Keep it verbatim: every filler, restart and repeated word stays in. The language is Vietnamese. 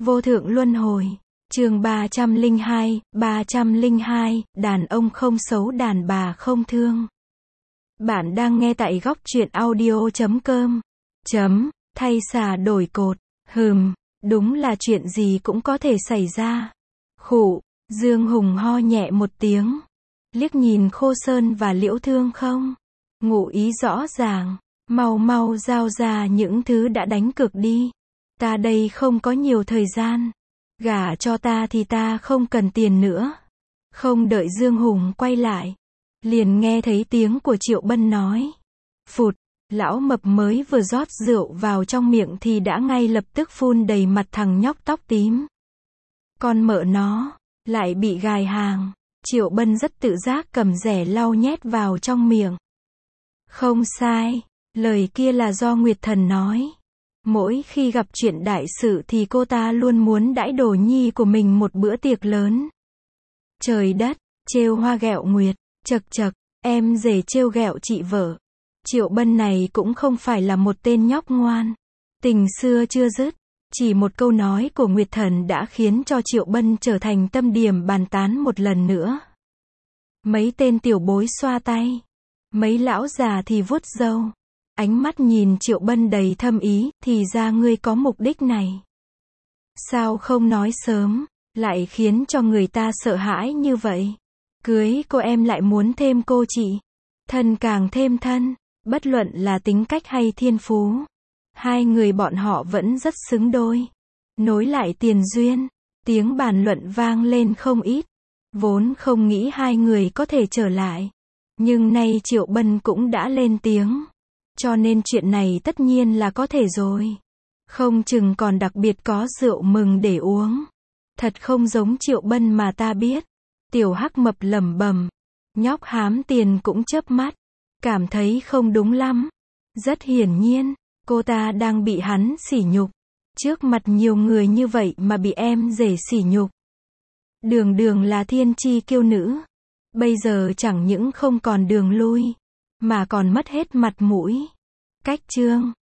Vô thượng luân hồi. Chương ba trăm lẻ hai, ba trăm lẻ hai, đàn ông không xấu đàn bà không thương. Bạn đang nghe tại góc truyện audio chấm com. Chấm, thay xà đổi cột. Hừm, đúng là chuyện gì cũng có thể xảy ra. Khụ, Dương Hùng ho nhẹ một tiếng. Liếc nhìn Khô Sơn và Liễu Thương không? Ngụ ý rõ ràng. Mau mau giao ra những thứ đã đánh cược đi. Ta đây không có nhiều thời gian. Gả cho ta thì ta không cần tiền nữa. Không đợi Dương Hùng quay lại, liền nghe thấy tiếng của Triệu Bân nói. Phụt, lão mập mới vừa rót rượu vào trong miệng thì đã ngay lập tức phun đầy mặt thằng nhóc tóc tím. Con mợ nó, lại bị gài hàng. Triệu Bân rất tự giác cầm rẻ lau nhét vào trong miệng. Không sai, lời kia là do Nguyệt Thần nói. Mỗi khi gặp chuyện đại sự thì cô ta luôn muốn đãi đồ nhi của mình một bữa tiệc lớn. Trời đất, trêu hoa ghẹo nguyệt, chật chật, em rể trêu ghẹo chị vợ. Triệu Bân này cũng không phải là một tên nhóc ngoan. Tình xưa chưa dứt, chỉ một câu nói của Nguyệt Thần đã khiến cho Triệu Bân trở thành tâm điểm bàn tán một lần nữa. Mấy tên tiểu bối xoa tay, mấy lão già thì vuốt râu. Ánh mắt nhìn Triệu Bân đầy thâm ý, thì ra ngươi có mục đích này. Sao không nói sớm, lại khiến cho người ta sợ hãi như vậy? Cưới cô em lại muốn thêm cô chị. Thân càng thêm thân, bất luận là tính cách hay thiên phú. Hai người bọn họ vẫn rất xứng đôi. Nối lại tiền duyên, tiếng bàn luận vang lên không ít. Vốn không nghĩ hai người có thể trở lại. Nhưng nay Triệu Bân cũng đã lên tiếng. Cho nên chuyện này tất nhiên là có thể rồi. Không chừng còn đặc biệt có rượu mừng để uống. Thật không giống Triệu Bân mà ta biết. Tiểu Hắc mập lẩm bẩm. Nhóc hám tiền cũng chớp mắt. Cảm thấy không đúng lắm. Rất hiển nhiên, cô ta đang bị hắn sỉ nhục. Trước mặt nhiều người như vậy mà bị em rể sỉ nhục. Đường đường là thiên chi kiêu nữ. Bây giờ chẳng những không còn đường lui, mà còn mất hết mặt mũi. Cách chương